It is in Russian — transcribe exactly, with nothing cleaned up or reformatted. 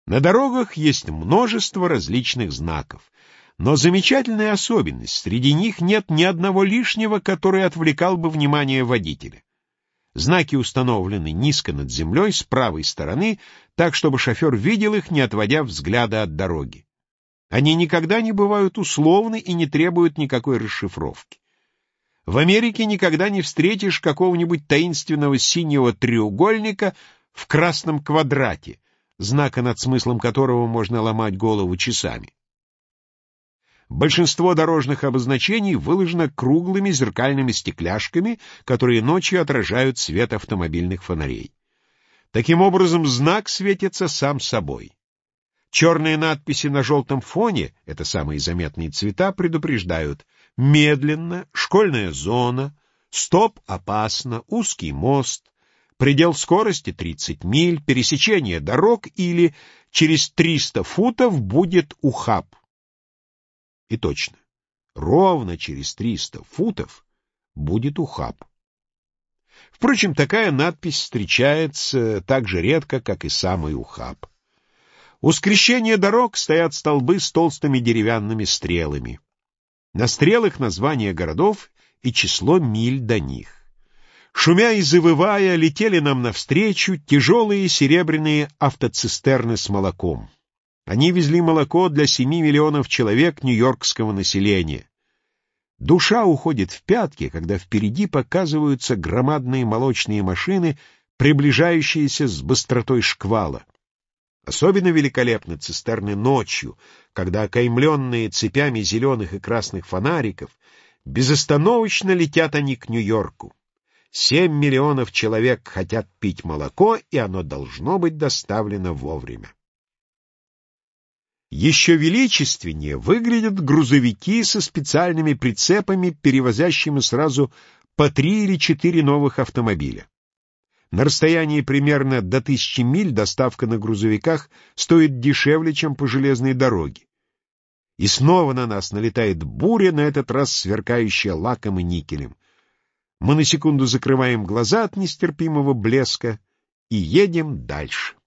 На дорогах есть множество различных знаков, но замечательная особенность — среди них нет ни одного лишнего, который отвлекал бы внимание водителя. Знаки установлены низко над землей с правой стороны, так, чтобы шофер видел их, не отводя взгляда от дороги. Они никогда не бывают условны и не требуют никакой расшифровки. В Америке никогда не встретишь какого-нибудь таинственного синего треугольника в красном квадрате, знака, над смыслом которого можно ломать голову часами. Большинство дорожных обозначений выложено круглыми зеркальными стекляшками, которые ночью отражают свет автомобильных фонарей. Таким образом, знак светится сам собой. Черные надписи на желтом фоне, это самые заметные цвета, предупреждают: медленно, школьная зона, стоп, опасно, узкий мост, предел скорости тридцать миль, пересечение дорог или через триста футов будет ухаб. И точно, ровно через триста футов будет ухаб. Впрочем, такая надпись встречается так же редко, как и самый ухаб. У скрещения дорог стоят столбы с толстыми деревянными стрелами. На стрелах названия городов и число миль до них. Шумя и завывая, летели нам навстречу тяжелые серебряные автоцистерны с молоком. Они везли молоко для семи миллионов человек нью-йоркского населения. Душа уходит в пятки, когда впереди показываются громадные молочные машины, приближающиеся с быстротой шквала. Особенно великолепны цистерны ночью, когда окаймленные цепями зеленых и красных фонариков безостановочно летят они к Нью-Йорку. Семь миллионов человек хотят пить молоко, и оно должно быть доставлено вовремя. Еще величественнее выглядят грузовики со специальными прицепами, перевозящими сразу по три или четыре новых автомобиля. На расстоянии примерно до тысячи миль доставка на грузовиках стоит дешевле, чем по железной дороге. И снова на нас налетает буря, на этот раз сверкающая лаком и никелем. Мы на секунду закрываем глаза от нестерпимого блеска и едем дальше.